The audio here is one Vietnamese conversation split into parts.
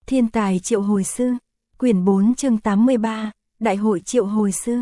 Thiên tài triệu hồi sư, quyển 4 chương 83, Đại hội triệu hồi sư.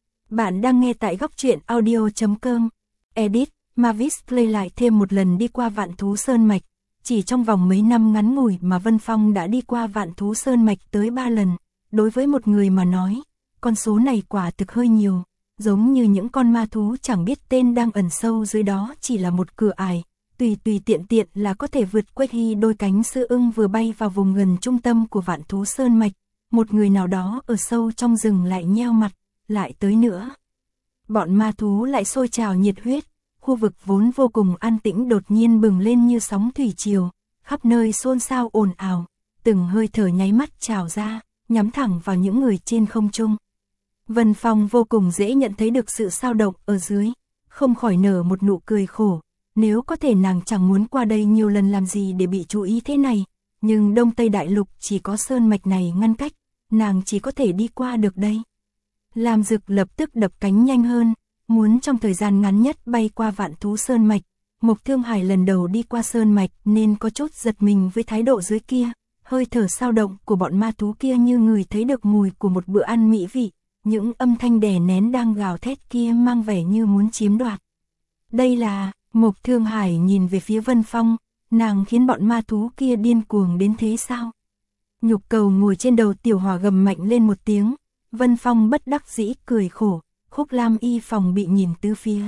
Bạn đang nghe tại góc truyện audio.com. Edit, Mavis Play lại thêm một lần đi qua Vạn Thú Sơn Mạch. Chỉ trong vòng mấy năm ngắn ngủi mà Vân Phong đã đi qua Vạn Thú Sơn Mạch tới 3 lần. Đối với một người mà nói, con số này quả thực hơi nhiều. Giống như những con ma thú chẳng biết tên đang ẩn sâu dưới đó chỉ là một cửa ải. Tùy tiện là có thể vượt qua khi đôi cánh sư ưng vừa bay vào vùng gần trung tâm của Vạn Thú Sơn Mạch. Một người nào đó ở sâu trong rừng lại nheo mặt, lại tới nữa. Bọn ma thú lại sôi trào nhiệt huyết, khu vực vốn vô cùng an tĩnh đột nhiên bừng lên như sóng thủy triều, khắp nơi xôn xao ồn ào, từng hơi thở nháy mắt trào ra, nhắm thẳng vào những người trên không trung. Vân Phong vô cùng dễ nhận thấy được sự xao động ở dưới, không khỏi nở một nụ cười khổ. Nếu có thể nàng chẳng muốn qua đây nhiều lần làm gì để bị chú ý thế này, nhưng Đông Tây Đại Lục chỉ có sơn mạch này ngăn cách, nàng chỉ có thể đi qua được đây. Lam Dực lập tức đập cánh nhanh hơn, muốn trong thời gian ngắn nhất bay qua Vạn Thú Sơn Mạch. Mộc Thương Hải lần đầu đi qua sơn mạch nên có chút giật mình với thái độ dưới kia, hơi thở xao động của bọn ma thú kia như người thấy được mùi của một bữa ăn mỹ vị, những âm thanh đè nén đang gào thét kia mang vẻ như muốn chiếm đoạt. Đây là... Mộc Thương Hải nhìn về phía Vân Phong, nàng khiến bọn ma thú kia điên cuồng đến thế sao? Nhục Cầu ngồi trên đầu Tiểu Hỏa gầm mạnh lên một tiếng, Vân Phong bất đắc dĩ cười khổ, Khúc Lam Y phòng bị nhìn tứ phía.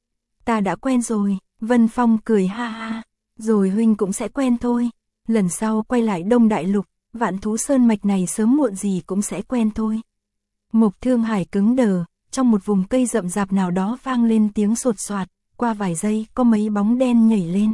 Ta đã quen rồi, Vân Phong cười ha ha, rồi huynh cũng sẽ quen thôi, lần sau quay lại Đông Đại Lục, Vạn Thú Sơn Mạch này sớm muộn gì cũng sẽ quen thôi. Mộc Thương Hải cứng đờ, trong một vùng cây rậm rạp nào đó vang lên tiếng sột soạt. Qua vài giây có mấy bóng đen nhảy lên.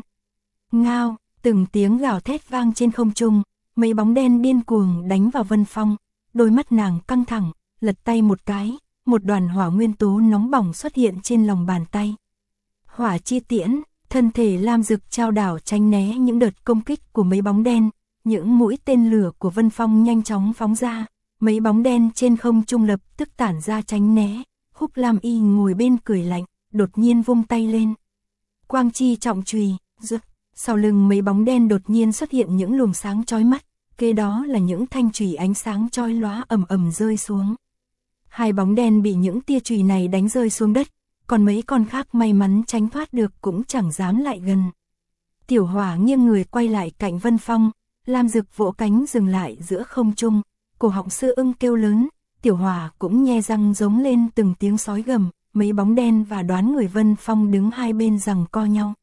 Ngao, từng tiếng gào thét vang trên không trung, mấy bóng đen điên cuồng đánh vào Vân Phong. Đôi mắt nàng căng thẳng, lật tay một cái, một đoàn hỏa nguyên tố nóng bỏng xuất hiện trên lòng bàn tay. Hỏa chi tiễn, thân thể Lam Dực trao đảo tránh né những đợt công kích của mấy bóng đen. Những mũi tên lửa của Vân Phong nhanh chóng phóng ra, mấy bóng đen trên không trung lập tức tản ra tránh né. Khúc Lam Y ngồi bên cười lạnh, đột nhiên vung tay lên. Quang chi trọng chùy, sau lưng mấy bóng đen đột nhiên xuất hiện những luồng sáng chói mắt, kế đó là những thanh chùy ánh sáng chói lóa ầm ầm rơi xuống. Hai bóng đen bị những tia chùy này đánh rơi xuống đất, còn mấy con khác may mắn tránh thoát được cũng chẳng dám lại gần. Tiểu Hỏa nghiêng người quay lại cạnh Vân Phong, Lam Dực vỗ cánh dừng lại giữa không trung, cổ họng sư ưng kêu lớn, Tiểu Hỏa cũng nhe răng giống lên từng tiếng sói gầm. Mấy bóng đen và đoán người Vân Phong đứng hai bên giằng co nhau.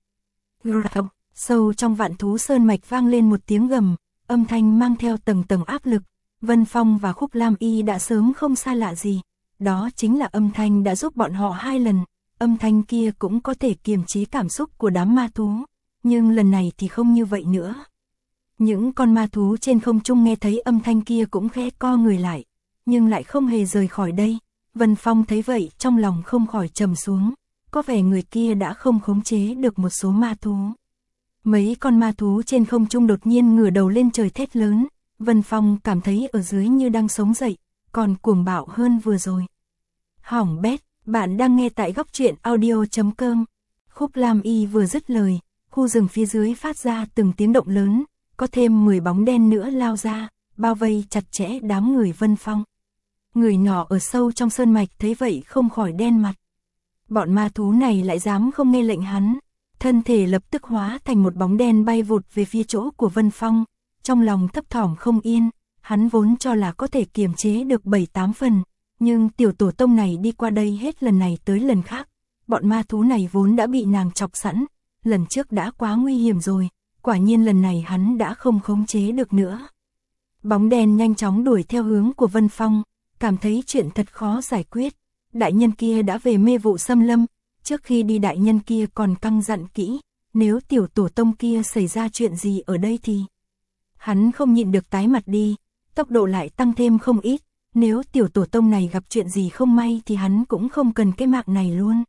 Sâu trong Vạn Thú Sơn Mạch vang lên một tiếng gầm, âm thanh mang theo tầng áp lực. Vân Phong và Khúc Lam Y đã sớm không xa lạ gì. Đó chính là âm thanh đã giúp bọn họ 2 lần. Âm thanh kia cũng có thể kiềm chế cảm xúc của đám ma thú. Nhưng lần này thì không như vậy nữa. Những con ma thú trên không trung nghe thấy âm thanh kia cũng khẽ co người lại. Nhưng lại không hề rời khỏi đây. Vân Phong thấy vậy trong lòng không khỏi trầm xuống, có vẻ người kia đã không khống chế được một số ma thú. Mấy con ma thú trên không trung đột nhiên ngửa đầu lên trời thét lớn, Vân Phong cảm thấy ở dưới như đang sống dậy, còn cuồng bạo hơn vừa rồi. Hỏng bét, bạn đang nghe tại góc truyện audio.com. Khúc Lam Y vừa dứt lời, khu rừng phía dưới phát ra từng tiếng động lớn, có thêm 10 bóng đen nữa lao ra, bao vây chặt chẽ đám người Vân Phong. Người nọ ở sâu trong sơn mạch thấy vậy không khỏi đen mặt. Bọn ma thú này lại dám không nghe lệnh hắn. Thân thể lập tức hóa thành một bóng đen bay vụt về phía chỗ của Vân Phong. Trong lòng thấp thỏm không yên, hắn vốn cho là có thể kiềm chế được 7-8 phần. Nhưng tiểu tổ tông này đi qua đây hết lần này tới lần khác. Bọn ma thú này vốn đã bị nàng chọc sẵn. Lần trước đã quá nguy hiểm rồi. Quả nhiên lần này hắn đã không khống chế được nữa. Bóng đen nhanh chóng đuổi theo hướng của Vân Phong. Cảm thấy chuyện thật khó giải quyết. Đại nhân kia đã về mê vụ xâm lâm. Trước khi đi đại nhân kia còn căn dặn kỹ. Nếu tiểu tổ tông kia xảy ra chuyện gì ở đây thì... Hắn không nhịn được tái mặt đi. Tốc độ lại tăng thêm không ít. Nếu tiểu tổ tông này gặp chuyện gì không may thì hắn cũng không cần cái mạng này luôn.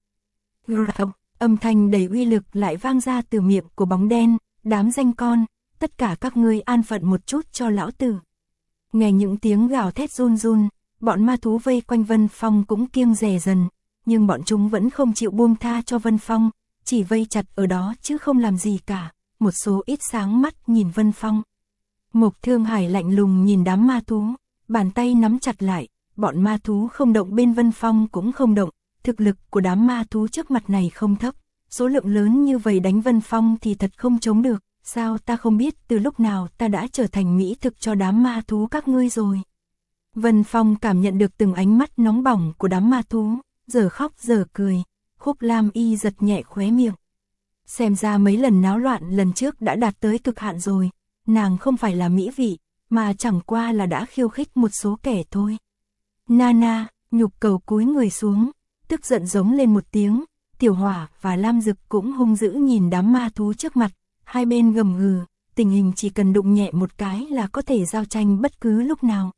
Âm thanh đầy uy lực lại vang ra từ miệng của bóng đen. Đám danh con, tất cả các ngươi an phận một chút cho lão tử. Nghe những tiếng gào thét run run. Bọn ma thú vây quanh Vân Phong cũng kiêng dè dần, nhưng bọn chúng vẫn không chịu buông tha cho Vân Phong, chỉ vây chặt ở đó chứ không làm gì cả, một số ít sáng mắt nhìn Vân Phong. Mộc Thương Hải lạnh lùng nhìn đám ma thú, bàn tay nắm chặt lại, bọn ma thú không động bên Vân Phong cũng không động, thực lực của đám ma thú trước mặt này không thấp, số lượng lớn như vậy đánh Vân Phong thì thật không chống được, sao ta không biết từ lúc nào ta đã trở thành mỹ thực cho đám ma thú các ngươi rồi. Vân Phong cảm nhận được từng ánh mắt nóng bỏng của đám ma thú, giờ khóc giờ cười, Khúc Lam Y giật nhẹ khóe miệng. Xem ra mấy lần náo loạn lần trước đã đạt tới cực hạn rồi, nàng không phải là mỹ vị, mà chẳng qua là đã khiêu khích một số kẻ thôi. Nana, Nhục Cầu cúi người xuống, tức giận giống lên một tiếng, Tiểu Hỏa và Lam Dực cũng hung dữ nhìn đám ma thú trước mặt, hai bên gầm gừ, tình hình chỉ cần đụng nhẹ một cái là có thể giao tranh bất cứ lúc nào.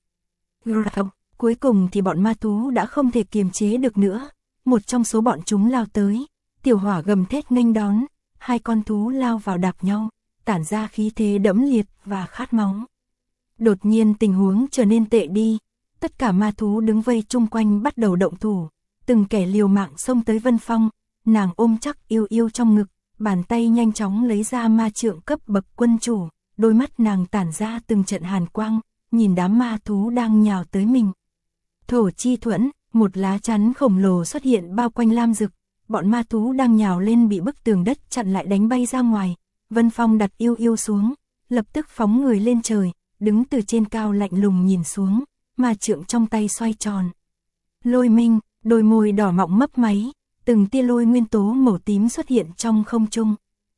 Cuối cùng thì bọn ma thú đã không thể kiềm chế được nữa, một trong số bọn chúng lao tới, Tiểu Hỏa gầm thét nghênh đón, hai con thú lao vào đạp nhau, tản ra khí thế đẫm liệt và khát máu. Đột nhiên tình huống trở nên tệ đi, tất cả ma thú đứng vây chung quanh bắt đầu động thủ, từng kẻ liều mạng xông tới Vân Phong, nàng ôm chắc Yêu Yêu trong ngực, bàn tay nhanh chóng lấy ra ma trượng cấp bậc quân chủ, đôi mắt nàng tản ra từng trận hàn quang, nhìn đám ma thú đang nhào tới mình. Thổ chi thuẫn, một lá chắn khổng lồ xuất hiện bao quanh Lam Dực, bọn ma thú đang nhào lên bị bức tường đất chặn lại đánh bay ra ngoài. Vân Phong đặt Yêu Yêu xuống, lập tức phóng người lên trời, đứng từ trên cao lạnh lùng nhìn xuống, ma trượng trong tay xoay tròn. Lôi minh, đôi môi đỏ mọng mấp máy, từng tia lôi nguyên tố màu tím xuất hiện trong không trung.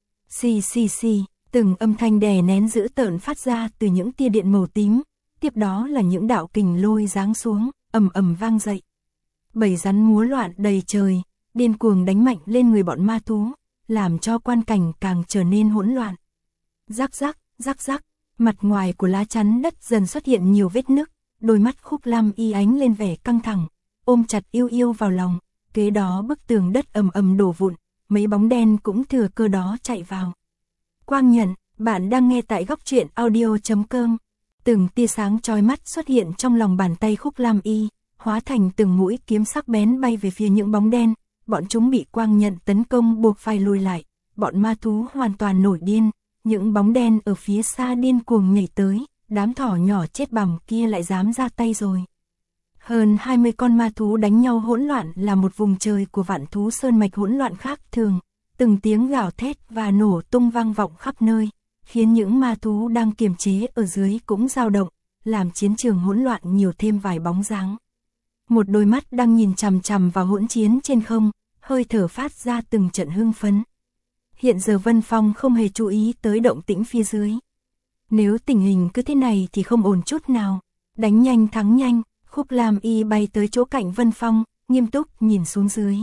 Xì xì xì, từng âm thanh đè nén dữ tợn phát ra từ những tia điện màu tím, tiếp đó là những đạo kình lôi giáng xuống, ầm ầm vang dậy. Bầy rắn múa loạn đầy trời, điên cuồng đánh mạnh lên người bọn ma thú, làm cho quan cảnh càng trở nên hỗn loạn. Rắc rắc, rắc rắc, mặt ngoài của lá chắn đất dần xuất hiện nhiều vết nứt, đôi mắt Khúc Lam Y ánh lên vẻ căng thẳng, ôm chặt Yêu Yêu vào lòng, kế đó bức tường đất ầm ầm đổ vụn, mấy bóng đen cũng thừa cơ đó chạy vào. Quang Nhận, bạn đang nghe tại góc truyện audio.com. Từng tia sáng chói mắt xuất hiện trong lòng bàn tay Khúc Lam Y, hóa thành từng mũi kiếm sắc bén bay về phía những bóng đen, bọn chúng bị Quang Nhận tấn công buộc phải lùi lại, bọn ma thú hoàn toàn nổi điên, những bóng đen ở phía xa điên cuồng nhảy tới, đám thỏ nhỏ chết bằm kia lại dám ra tay rồi. Hơn 20 con ma thú đánh nhau hỗn loạn là một vùng trời của vạn thú sơn mạch hỗn loạn khác thường, từng tiếng gào thét và nổ tung vang vọng khắp nơi, khiến những ma thú đang kiềm chế ở dưới cũng dao động, làm chiến trường hỗn loạn nhiều thêm vài bóng dáng. Một đôi mắt đang nhìn chằm chằm vào hỗn chiến trên không, hơi thở phát ra từng trận hưng phấn. Hiện giờ Vân Phong không hề chú ý tới động tĩnh phía dưới. Nếu tình hình cứ thế này thì không ổn chút nào, đánh nhanh thắng nhanh. Khúc Lam Y bay tới chỗ cạnh Vân Phong, nghiêm túc nhìn xuống dưới.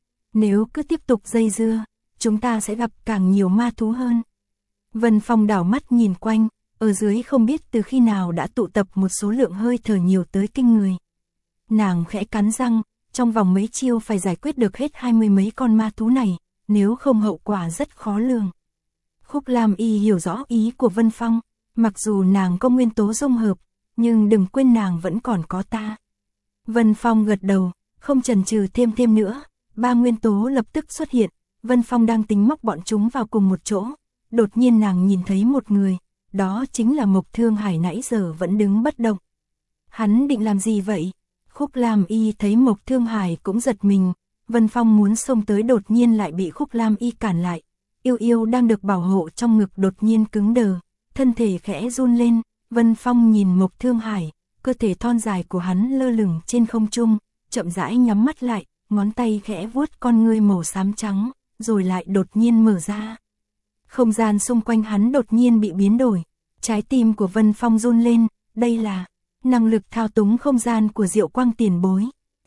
Nếu cứ tiếp tục dây dưa, chúng ta sẽ gặp càng nhiều ma thú hơn. Vân Phong đảo mắt nhìn quanh, ở dưới không biết từ khi nào đã tụ tập một số lượng hơi thở nhiều tới kinh người. Nàng khẽ cắn răng, trong vòng mấy chiêu phải giải quyết được hết 20 mấy con ma thú này, nếu không hậu quả rất khó lường. Khúc Lam Y hiểu rõ ý của Vân Phong, mặc dù nàng có nguyên tố dung hợp, nhưng đừng quên nàng vẫn còn có ta. Vân Phong gật đầu, không chần chừ thêm nữa, ba nguyên tố lập tức xuất hiện, Vân Phong đang tính móc bọn chúng vào cùng một chỗ, đột nhiên nàng nhìn thấy một người, đó chính là Mộc Thương Hải nãy giờ vẫn đứng bất động. Hắn định làm gì vậy? Khúc Lam Y thấy Mộc Thương Hải cũng giật mình, Vân Phong muốn xông tới đột nhiên lại bị Khúc Lam Y cản lại. Yêu Yêu đang được bảo hộ trong ngực đột nhiên cứng đờ, thân thể khẽ run lên. Vân Phong nhìn Mộc Thương Hải, cơ thể thon dài của hắn lơ lửng trên không trung, chậm rãi nhắm mắt lại, ngón tay khẽ vuốt con ngươi màu xám trắng, rồi lại đột nhiên mở ra. Không gian xung quanh hắn đột nhiên bị biến đổi, trái tim của Vân Phong run lên, đây là năng lực thao túng không gian của Diệu Quang tiền bối.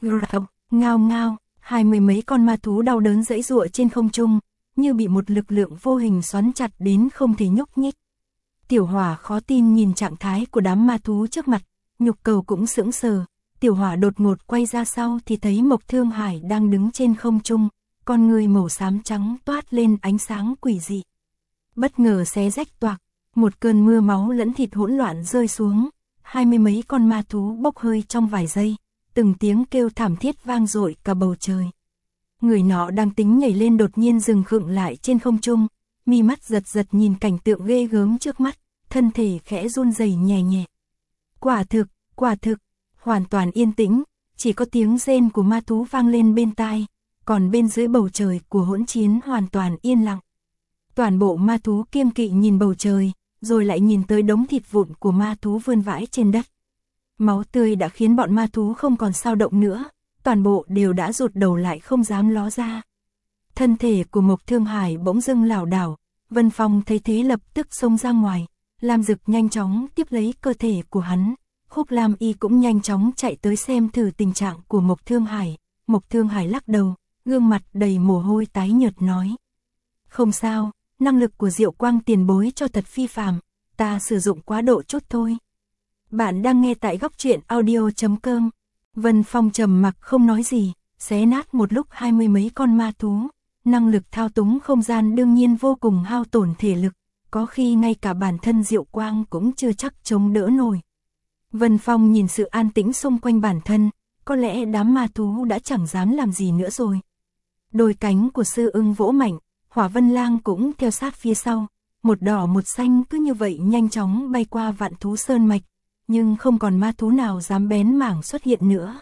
Ngao ngao, 20 mấy con ma thú đau đớn giãy giụa trên không trung, như bị một lực lượng vô hình xoắn chặt đến không thể nhúc nhích. Tiểu Hỏa khó tin nhìn trạng thái của đám ma thú trước mặt, Nhục Cầu cũng sững sờ. Tiểu Hỏa đột ngột quay ra sau thì thấy Mộc Thương Hải đang đứng trên không trung, con người màu xám trắng toát lên ánh sáng quỷ dị. Bất ngờ xé rách toạc, một cơn mưa máu lẫn thịt hỗn loạn rơi xuống, 20 mấy con ma thú bốc hơi trong vài giây, từng tiếng kêu thảm thiết vang dội cả bầu trời. Người nọ đang tính nhảy lên đột nhiên dừng khựng lại trên không trung, mi mắt giật giật nhìn cảnh tượng ghê gớm trước mắt, thân thể khẽ run rẩy nhẹ nhẹ. Quả thực, hoàn toàn yên tĩnh, chỉ có tiếng rên của ma thú vang lên bên tai, còn bên dưới bầu trời của hỗn chiến hoàn toàn yên lặng. Toàn bộ ma thú kiêng kỵ nhìn bầu trời, rồi lại nhìn tới đống thịt vụn của ma thú vươn vãi trên đất. Máu tươi đã khiến bọn ma thú không còn sao động nữa, toàn bộ đều đã rụt đầu lại không dám ló ra. Thân thể của Mộc Thương Hải bỗng dưng lảo đảo, Vân Phong thấy thế lập tức xông ra ngoài, Lam Dực nhanh chóng tiếp lấy cơ thể của hắn. Khúc Lam Y cũng nhanh chóng chạy tới xem thử tình trạng của Mộc Thương Hải. Mộc Thương Hải lắc đầu, gương mặt đầy mồ hôi tái nhợt nói: "Không sao, năng lực của Diệu Quang tiền bối cho thật phi phàm, ta sử dụng quá độ chút thôi." Bạn đang nghe tại góc truyện audio.com. Vân Phong trầm mặc không nói gì, xé nát một lúc 20 mấy con ma thú. Năng lực thao túng không gian đương nhiên vô cùng hao tổn thể lực, có khi ngay cả bản thân Diệu Quang cũng chưa chắc chống đỡ nổi. Vân Phong nhìn sự an tĩnh xung quanh bản thân, có lẽ đám ma thú đã chẳng dám làm gì nữa rồi. Đôi cánh của sư ưng vỗ mạnh, Hỏa Vân Lang cũng theo sát phía sau, một đỏ một xanh cứ như vậy nhanh chóng bay qua vạn thú sơn mạch, nhưng không còn ma thú nào dám bén mảng xuất hiện nữa.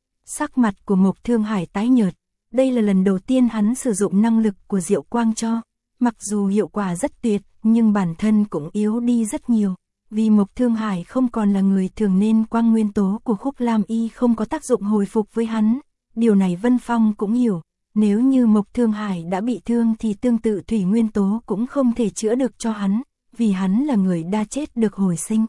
Sắc mặt của Mộc Thương Hải tái nhợt, đây là lần đầu tiên hắn sử dụng năng lực của Diệu Quang cho, mặc dù hiệu quả rất tuyệt, nhưng bản thân cũng yếu đi rất nhiều. Vì Mộc Thương Hải không còn là người thường nên quang nguyên tố của Khúc Lam Y không có tác dụng hồi phục với hắn. Điều này Vân Phong cũng hiểu, nếu như Mộc Thương Hải đã bị thương thì tương tự thủy nguyên tố cũng không thể chữa được cho hắn, vì hắn là người đã chết được hồi sinh.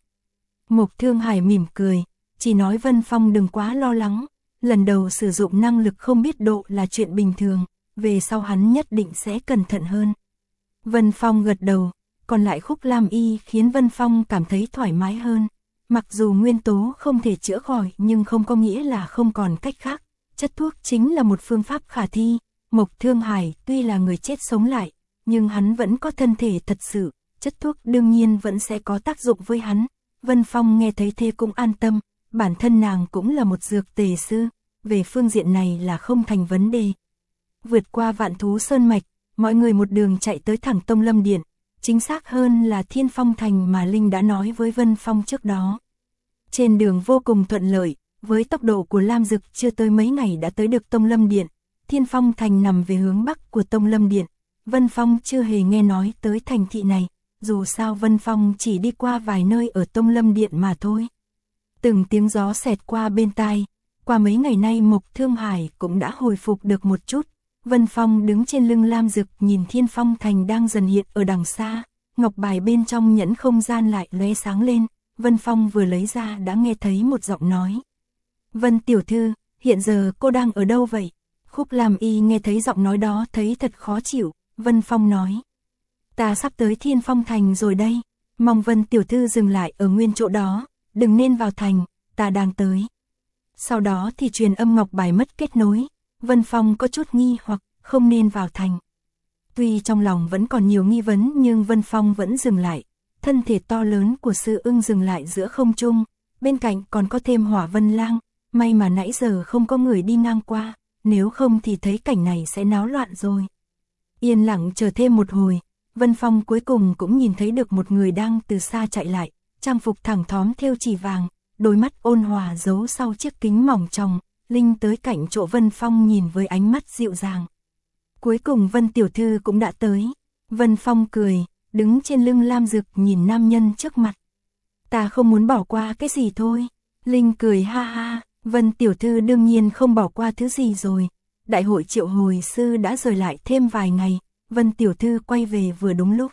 Mộc Thương Hải mỉm cười, chỉ nói Vân Phong đừng quá lo lắng, lần đầu sử dụng năng lực không biết độ là chuyện bình thường, về sau hắn nhất định sẽ cẩn thận hơn. Vân Phong gật đầu. Còn lại Khúc Lam Y khiến Vân Phong cảm thấy thoải mái hơn. Mặc dù nguyên tố không thể chữa khỏi nhưng không có nghĩa là không còn cách khác. Chất thuốc chính là một phương pháp khả thi. Mộc Thương Hải tuy là người chết sống lại, nhưng hắn vẫn có thân thể thật sự. Chất thuốc đương nhiên vẫn sẽ có tác dụng với hắn. Vân Phong nghe thấy thế cũng an tâm. Bản thân nàng cũng là một dược tề sư. Về phương diện này là không thành vấn đề. Vượt qua vạn thú sơn mạch, mọi người một đường chạy tới thẳng Tông Lâm Điện. Chính xác hơn là Thiên Phong Thành mà Linh đã nói với Vân Phong trước đó. Trên đường vô cùng thuận lợi, với tốc độ của Lam Dực chưa tới mấy ngày đã tới được Tông Lâm Điện. Thiên Phong Thành nằm về hướng bắc của Tông Lâm Điện. Vân Phong chưa hề nghe nói tới thành thị này, dù sao Vân Phong chỉ đi qua vài nơi ở Tông Lâm Điện mà thôi. Từng tiếng gió xẹt qua bên tai, qua mấy ngày nay Mộc Thương Hải cũng đã hồi phục được một chút. Vân Phong đứng trên lưng Lam Dực nhìn Thiên Phong Thành đang dần hiện ở đằng xa, ngọc bài bên trong nhẫn không gian lại lóe sáng lên, Vân Phong vừa lấy ra đã nghe thấy một giọng nói. "Vân tiểu thư, hiện giờ cô đang ở đâu vậy?" Khúc Lam Y nghe thấy giọng nói đó thấy thật khó chịu, Vân Phong nói: "Ta sắp tới Thiên Phong Thành rồi đây, mong Vân tiểu thư dừng lại ở nguyên chỗ đó, đừng nên vào thành, ta đang tới." Sau đó thì truyền âm ngọc bài mất kết nối. Vân Phong có chút nghi hoặc không nên vào thành. Tuy trong lòng vẫn còn nhiều nghi vấn nhưng Vân Phong vẫn dừng lại. Thân thể to lớn của sư ưng dừng lại giữa không trung, bên cạnh còn có thêm Hỏa Vân Lang. May mà nãy giờ không có người đi ngang qua, nếu không thì thấy cảnh này sẽ náo loạn rồi. Yên lặng chờ thêm một hồi, Vân Phong cuối cùng cũng nhìn thấy được một người đang từ xa chạy lại, trang phục thẳng thóm thêu chỉ vàng, đôi mắt ôn hòa giấu sau chiếc kính mỏng tròng. Linh tới cạnh chỗ Vân Phong nhìn với ánh mắt dịu dàng. Cuối cùng Vân tiểu thư cũng đã tới. Vân Phong cười, đứng trên lưng Lam Dực nhìn nam nhân trước mặt. "Ta không muốn bỏ qua cái gì thôi." Linh cười ha ha, Vân tiểu thư đương nhiên không bỏ qua thứ gì rồi. Đại hội triệu hồi sư đã rời lại thêm vài ngày, Vân tiểu thư quay về vừa đúng lúc.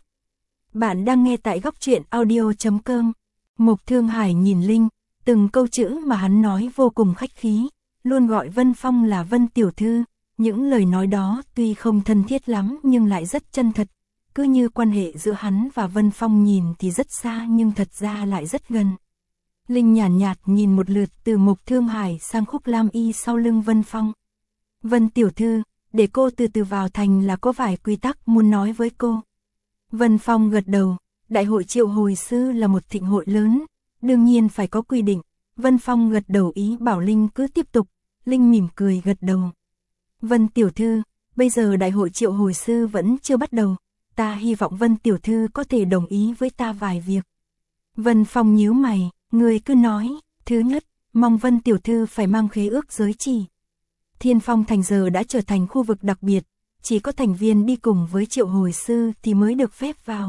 Bạn đang nghe tại góc truyện audio.com. Mộc Thương Hải nhìn Linh, từng câu chữ mà hắn nói vô cùng khách khí. Luôn gọi Vân Phong là Vân tiểu thư, những lời nói đó tuy không thân thiết lắm nhưng lại rất chân thật, cứ như quan hệ giữa hắn và Vân Phong nhìn thì rất xa nhưng thật ra lại rất gần. Linh nhàn nhạt nhìn một lượt từ Mộc Thương Hải sang Khúc Lam Y sau lưng Vân Phong. "Vân tiểu thư, để cô từ từ vào thành là có vài quy tắc muốn nói với cô." Vân Phong gật đầu, đại hội triệu hồi sư là một thịnh hội lớn, đương nhiên phải có quy định. Vân Phong gật đầu ý bảo Linh cứ tiếp tục. Linh mỉm cười gật đầu. "Vân tiểu thư, bây giờ đại hội triệu hồi sư vẫn chưa bắt đầu, ta hy vọng Vân tiểu thư có thể đồng ý với ta vài việc." Vân Phong nhíu mày, người cứ nói, thứ nhất, mong Vân tiểu thư phải mang khế ước giới chỉ. Thiên Phong Thành giờ đã trở thành khu vực đặc biệt, chỉ có thành viên đi cùng với Triệu Hồi Sư thì mới được phép vào.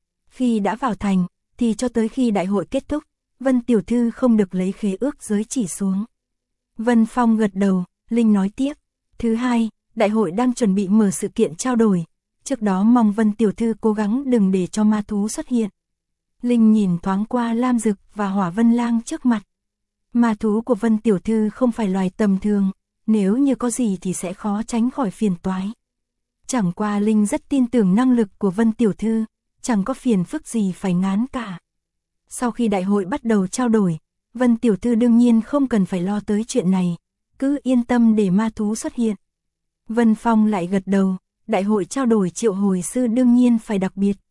Khi đã vào thành, thì cho tới khi đại hội kết thúc, Vân tiểu thư không được lấy khế ước giới chỉ xuống. Vân Phong gật đầu, Linh nói tiếp. Thứ hai, đại hội đang chuẩn bị mở sự kiện trao đổi, trước đó mong Vân tiểu thư cố gắng đừng để cho ma thú xuất hiện. Linh nhìn thoáng qua Lam Dực và Hỏa Vân Lang trước mặt. Ma thú của Vân tiểu thư không phải loài tầm thường, nếu như có gì thì sẽ khó tránh khỏi phiền toái. Chẳng qua Linh rất tin tưởng năng lực của Vân tiểu thư, chẳng có phiền phức gì phải ngán cả. Sau khi đại hội bắt đầu trao đổi, Vân tiểu thư đương nhiên không cần phải lo tới chuyện này, cứ yên tâm để ma thú xuất hiện. Vân Phong lại gật đầu, đại hội trao đổi Triệu Hồi Sư đương nhiên phải đặc biệt,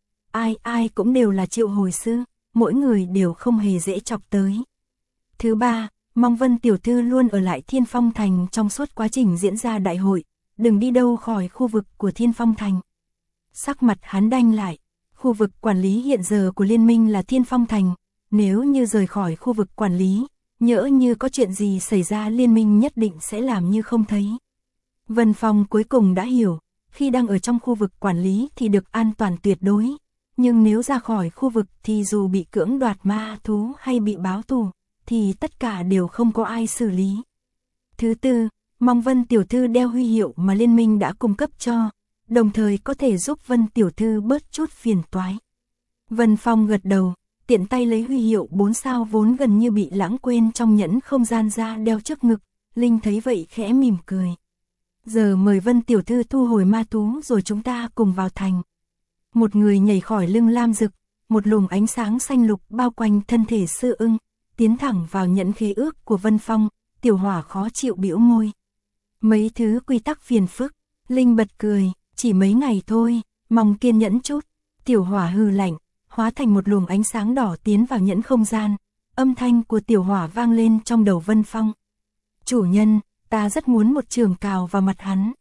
ai cũng đều là Triệu Hồi Sư, mỗi người đều không hề dễ chọc tới. Thứ ba, mong Vân tiểu thư luôn ở lại Thiên Phong Thành trong suốt quá trình diễn ra đại hội, đừng đi đâu khỏi khu vực của Thiên Phong Thành. Sắc mặt hắn đanh lại, khu vực quản lý hiện giờ của liên minh là Thiên Phong Thành, nếu như rời khỏi khu vực quản lý, nhỡ như có chuyện gì xảy ra liên minh nhất định sẽ làm như không thấy. Vân Phong cuối cùng đã hiểu, khi đang ở trong khu vực quản lý thì được an toàn tuyệt đối, nhưng nếu ra khỏi khu vực thì dù bị cưỡng đoạt ma thú hay bị báo thù, thì tất cả đều không có ai xử lý. Thứ tư, mong Vân tiểu thư đeo huy hiệu mà liên minh đã cung cấp cho, đồng thời có thể giúp Vân tiểu thư bớt chút phiền toái. Vân Phong gật đầu, tiện tay lấy huy hiệu 4 sao vốn gần như bị lãng quên trong nhẫn không gian ra đeo trước ngực, Linh thấy vậy khẽ mỉm cười. Giờ mời Vân tiểu thư thu hồi ma thú rồi chúng ta cùng vào thành. Một người nhảy khỏi lưng Lam Dực, một luồng ánh sáng xanh lục bao quanh thân thể Sư Ưng, tiến thẳng vào nhẫn khế ước của Vân Phong, Tiểu Hỏa khó chịu bĩu môi. Mấy thứ quy tắc phiền phức, Linh bật cười, chỉ mấy ngày thôi, mong kiên nhẫn chút. Tiểu Hỏa hừ lạnh, hóa thành một luồng ánh sáng đỏ tiến vào nhẫn không gian, âm thanh của Tiểu Hỏa vang lên trong đầu Vân Phong. Chủ nhân, ta rất muốn một trường cào vào mặt hắn.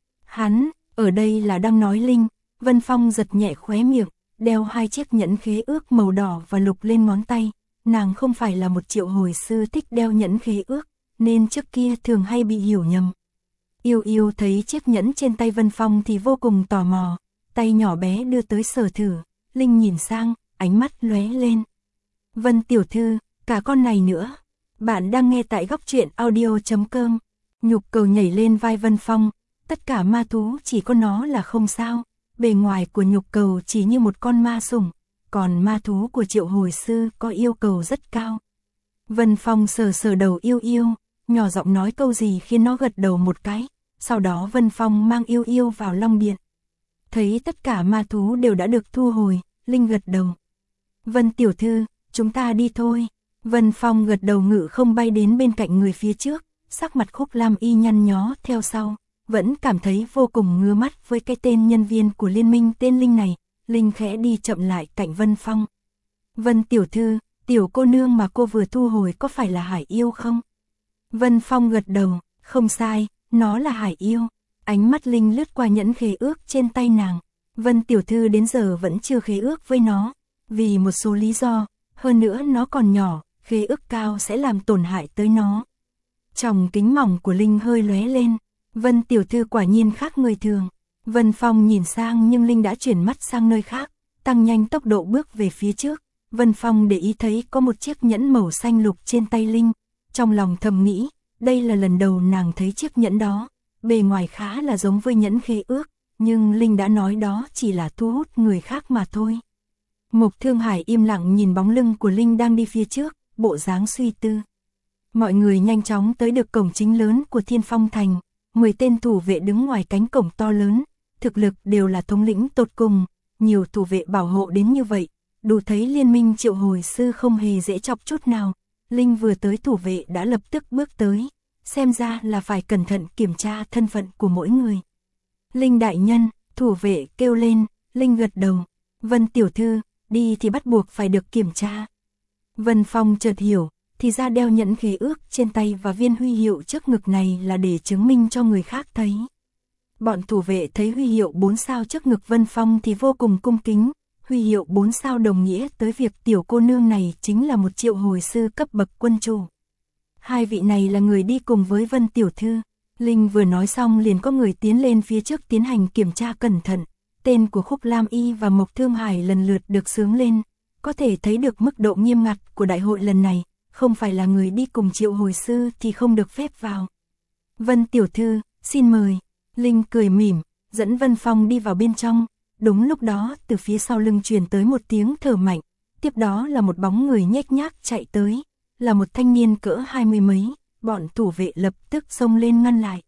Hắn, ở đây là đang nói Linh. Vân Phong giật nhẹ khóe miệng, đeo 2 chiếc nhẫn khế ước màu đỏ và lục lên ngón tay. Nàng không phải là một Triệu Hồi Sư thích đeo nhẫn khế ước, nên trước kia thường hay bị hiểu nhầm. Yêu Yêu thấy chiếc nhẫn trên tay Vân Phong thì vô cùng tò mò, tay nhỏ bé đưa tới sờ thử, Linh nhìn sang, ánh mắt lóe lên. Vân tiểu thư, cả con này nữa. Bạn đang nghe tại góc truyện audio.com. Nhục cầu nhảy lên vai Vân Phong, tất cả ma thú chỉ có nó là không sao, bề ngoài của nhục cầu chỉ như một con ma sủng, còn ma thú của Triệu Hồi Sư có yêu cầu rất cao. Vân Phong sờ sờ đầu Yêu Yêu, nhỏ giọng nói câu gì khiến nó gật đầu một cái, sau đó Vân Phong mang Yêu Yêu vào Long Điện. Thấy tất cả ma thú đều đã được thu hồi, Linh gật đầu. Vân tiểu thư, chúng ta đi thôi. Vân Phong gật đầu ngự không bay đến bên cạnh người phía trước, sắc mặt Khúc Lam Y nhăn nhó theo sau, vẫn cảm thấy vô cùng ngứa mắt với cái tên nhân viên của liên minh tên Linh này. Linh khẽ đi chậm lại cạnh Vân Phong. Vân tiểu thư, tiểu cô nương mà cô vừa thu hồi có phải là hải yêu không? Vân Phong gật đầu, không sai, nó là hải yêu. Ánh mắt Linh lướt qua nhẫn khế ước trên tay nàng. Vân tiểu thư đến giờ vẫn chưa khế ước với nó, vì một số lý do, hơn nữa nó còn nhỏ, khế ước cao sẽ làm tổn hại tới nó. Tròng kính mỏng của Linh hơi lóe lên, Vân tiểu thư quả nhiên khác người thường. Vân Phong nhìn sang nhưng Linh đã chuyển mắt sang nơi khác, tăng nhanh tốc độ bước về phía trước. Vân Phong để ý thấy có một chiếc nhẫn màu xanh lục trên tay Linh, trong lòng thầm nghĩ, đây là lần đầu nàng thấy chiếc nhẫn đó, bề ngoài khá là giống với nhẫn khế ước, nhưng Linh đã nói đó chỉ là thu hút người khác mà thôi. Mục Thương Hải im lặng nhìn bóng lưng của Linh đang đi phía trước, bộ dáng suy tư. Mọi người nhanh chóng tới được cổng chính lớn của Thiên Phong Thành, 10 tên thủ vệ đứng ngoài cánh cổng to lớn, thực lực đều là thống lĩnh tột cùng, nhiều thủ vệ bảo hộ đến như vậy, đủ thấy liên minh Triệu Hồi Sư không hề dễ chọc chút nào. Linh vừa tới thủ vệ đã lập tức bước tới, xem ra là phải cẩn thận kiểm tra thân phận của mỗi người. Linh đại nhân, thủ vệ kêu lên, Linh gật đầu, Vân tiểu thư, đi thì bắt buộc phải được kiểm tra. Vân Phong chợt hiểu, thì ra đeo nhẫn khế ước trên tay và viên huy hiệu trước ngực này là để chứng minh cho người khác thấy. Bọn thủ vệ thấy huy hiệu 4 sao trước ngực Vân Phong thì vô cùng cung kính, Huy hiệu 4 sao đồng nghĩa tới việc tiểu cô nương này chính là một triệu hồi sư cấp bậc quân chủ. Hai vị này là người đi cùng với Vân tiểu thư. Linh vừa nói xong liền có người tiến lên phía trước tiến hành kiểm tra cẩn thận. Tên của Khúc Lam Y và Mộc Thương Hải lần lượt được xướng lên. Có thể thấy được mức độ nghiêm ngặt của đại hội lần này. Không phải là người đi cùng triệu hồi sư thì không được phép vào. Vân tiểu thư, xin mời. Linh cười mỉm, dẫn Vân Phong đi vào bên trong. Đúng lúc đó, từ phía sau lưng truyền tới một tiếng thở mạnh. Tiếp đó là một bóng người nhếch nhác chạy tới. Là một thanh niên cỡ 20 mấy. Bọn thủ vệ lập tức xông lên ngăn lại.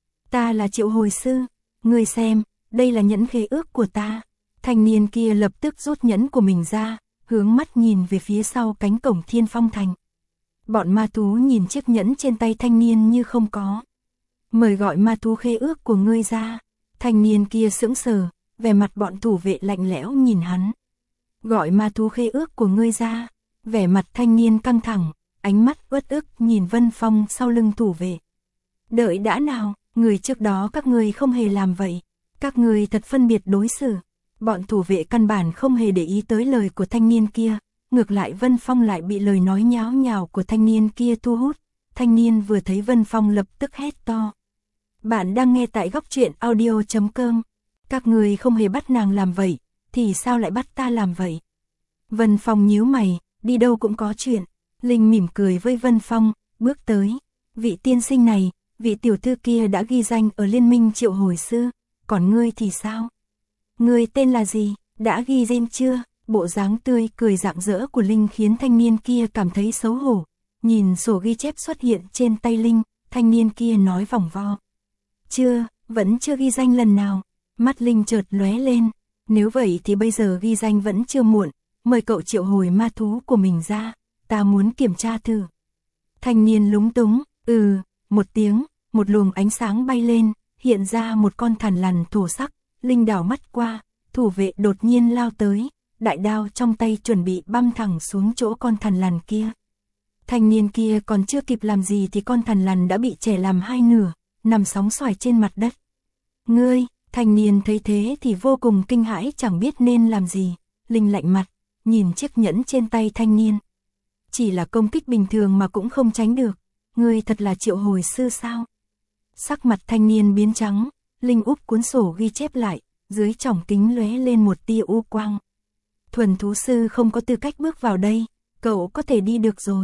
Ta là triệu hồi sư. Ngươi xem, đây là nhẫn khế ước của ta. Thanh niên kia lập tức rút nhẫn của mình ra, hướng mắt nhìn về phía sau cánh cổng Thiên Phong Thành. Bọn ma thú nhìn chiếc nhẫn trên tay thanh niên như không có. Mời gọi ma thú khế ước của ngươi ra. Thanh niên kia sững sờ, vẻ mặt bọn thủ vệ lạnh lẽo nhìn hắn. Gọi ma thú khế ước của ngươi ra. Vẻ mặt thanh niên căng thẳng, ánh mắt uất ức nhìn Vân Phong sau lưng thủ vệ. Đợi đã nào, người trước đó các ngươi không hề làm vậy. Các ngươi thật phân biệt đối xử. Bọn thủ vệ căn bản không hề để ý tới lời của thanh niên kia. Ngược lại Vân Phong lại bị lời nói nháo nhào của thanh niên kia thu hút. Thanh niên vừa thấy Vân Phong lập tức hét to. Bạn đang nghe tại góc truyện audio.com. Các người không hề bắt nàng làm vậy, thì sao lại bắt ta làm vậy? Vân Phong nhíu mày, đi đâu cũng có chuyện. Linh mỉm cười với Vân Phong, bước tới. Vị tiên sinh này, vị tiểu thư kia đã ghi danh ở liên minh triệu hồi sư. Còn ngươi thì sao? Ngươi tên là gì? Đã ghi danh chưa? Bộ dáng tươi cười rạng rỡ của Linh khiến thanh niên kia cảm thấy xấu hổ. Nhìn sổ ghi chép xuất hiện trên tay Linh, thanh niên kia nói vòng vo. Chưa, vẫn chưa ghi danh lần nào. Mắt Linh chợt lóe lên. Nếu vậy thì bây giờ ghi danh vẫn chưa muộn. Mời cậu triệu hồi ma thú của mình ra. Ta muốn kiểm tra thử. Thanh niên lúng túng. Một tiếng, một luồng ánh sáng bay lên. Hiện ra một con thằn lằn thổ sắc. Linh đảo mắt qua. Thủ vệ đột nhiên lao tới. Đại đao trong tay chuẩn bị băm thẳng xuống chỗ con thằn lằn kia. Thanh niên kia còn chưa kịp làm gì thì con thằn lằn đã bị chẻ làm hai nửa, nằm sóng xoài trên mặt đất. Ngươi, thanh niên thấy thế thì vô cùng kinh hãi chẳng biết nên làm gì. Linh lạnh mặt, nhìn chiếc nhẫn trên tay thanh niên. Chỉ là công kích bình thường mà cũng không tránh được. Ngươi thật là triệu hồi sư sao? Sắc mặt thanh niên biến trắng, Linh úp cuốn sổ ghi chép lại, dưới tròng kính lóe lên một tia u quang. Thuần thú sư không có tư cách bước vào đây, cậu có thể đi được rồi.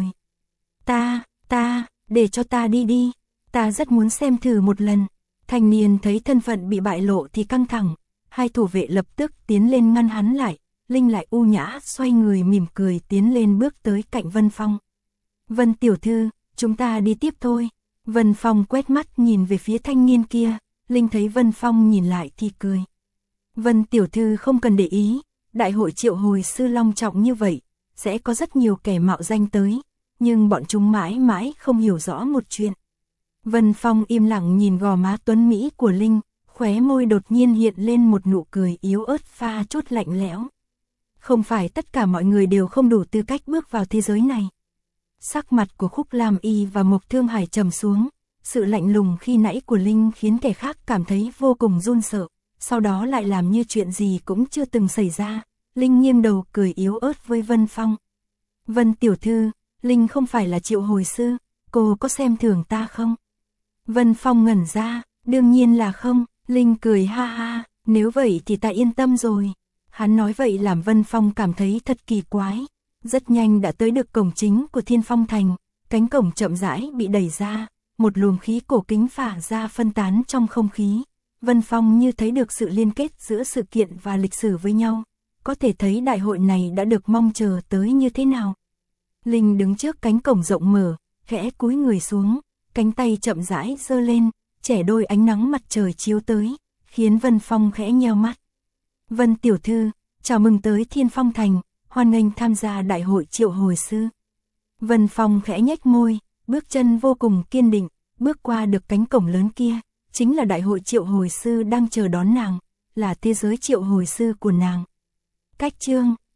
Để cho ta đi. Ta rất muốn xem thử một lần. Thanh niên thấy thân phận bị bại lộ thì căng thẳng. Hai thủ vệ lập tức tiến lên ngăn hắn lại. Linh lại u nhã xoay người mỉm cười tiến lên bước tới cạnh Vân Phong. Vân tiểu thư, chúng ta đi tiếp thôi. Vân Phong quét mắt nhìn về phía thanh niên kia. Linh thấy Vân Phong nhìn lại thì cười. Vân tiểu thư không cần để ý. Đại hội triệu hồi sư long trọng như vậy, sẽ có rất nhiều kẻ mạo danh tới, nhưng bọn chúng mãi mãi không hiểu rõ một chuyện. Vân Phong im lặng nhìn gò má tuấn mỹ của Linh, khóe môi đột nhiên hiện lên một nụ cười yếu ớt pha chút lạnh lẽo. Không phải tất cả mọi người đều không đủ tư cách bước vào thế giới này. Sắc mặt của Khúc Lam Y và Mộc Thương Hải trầm xuống, sự lạnh lùng khi nãy của Linh khiến kẻ khác cảm thấy vô cùng run sợ. Sau đó lại làm như chuyện gì cũng chưa từng xảy ra. Linh nghiêng đầu cười yếu ớt với Vân Phong. Vân tiểu thư, Linh không phải là triệu hồi sư, cô có xem thường ta không? Vân Phong ngẩn ra, đương nhiên là không. Linh cười ha ha, nếu vậy thì ta yên tâm rồi. Hắn nói vậy làm Vân Phong cảm thấy thật kỳ quái. Rất nhanh đã tới được cổng chính của Thiên Phong Thành, cánh cổng chậm rãi bị đẩy ra, một luồng khí cổ kính phả ra phân tán trong không khí. Vân Phong như thấy được sự liên kết giữa sự kiện và lịch sử với nhau, có thể thấy đại hội này đã được mong chờ tới như thế nào. Linh đứng trước cánh cổng rộng mở, khẽ cúi người xuống, cánh tay chậm rãi giơ lên, chẻ đôi ánh nắng mặt trời chiếu tới, khiến Vân Phong khẽ nheo mắt. Vân tiểu thư, chào mừng tới Thiên Phong Thành, hoan nghênh tham gia đại hội triệu hồi sư. Vân Phong khẽ nhếch môi, bước chân vô cùng kiên định, bước qua được cánh cổng lớn kia. Chính là đại hội triệu hồi sư đang chờ đón nàng, là thế giới triệu hồi sư của nàng. Cách chương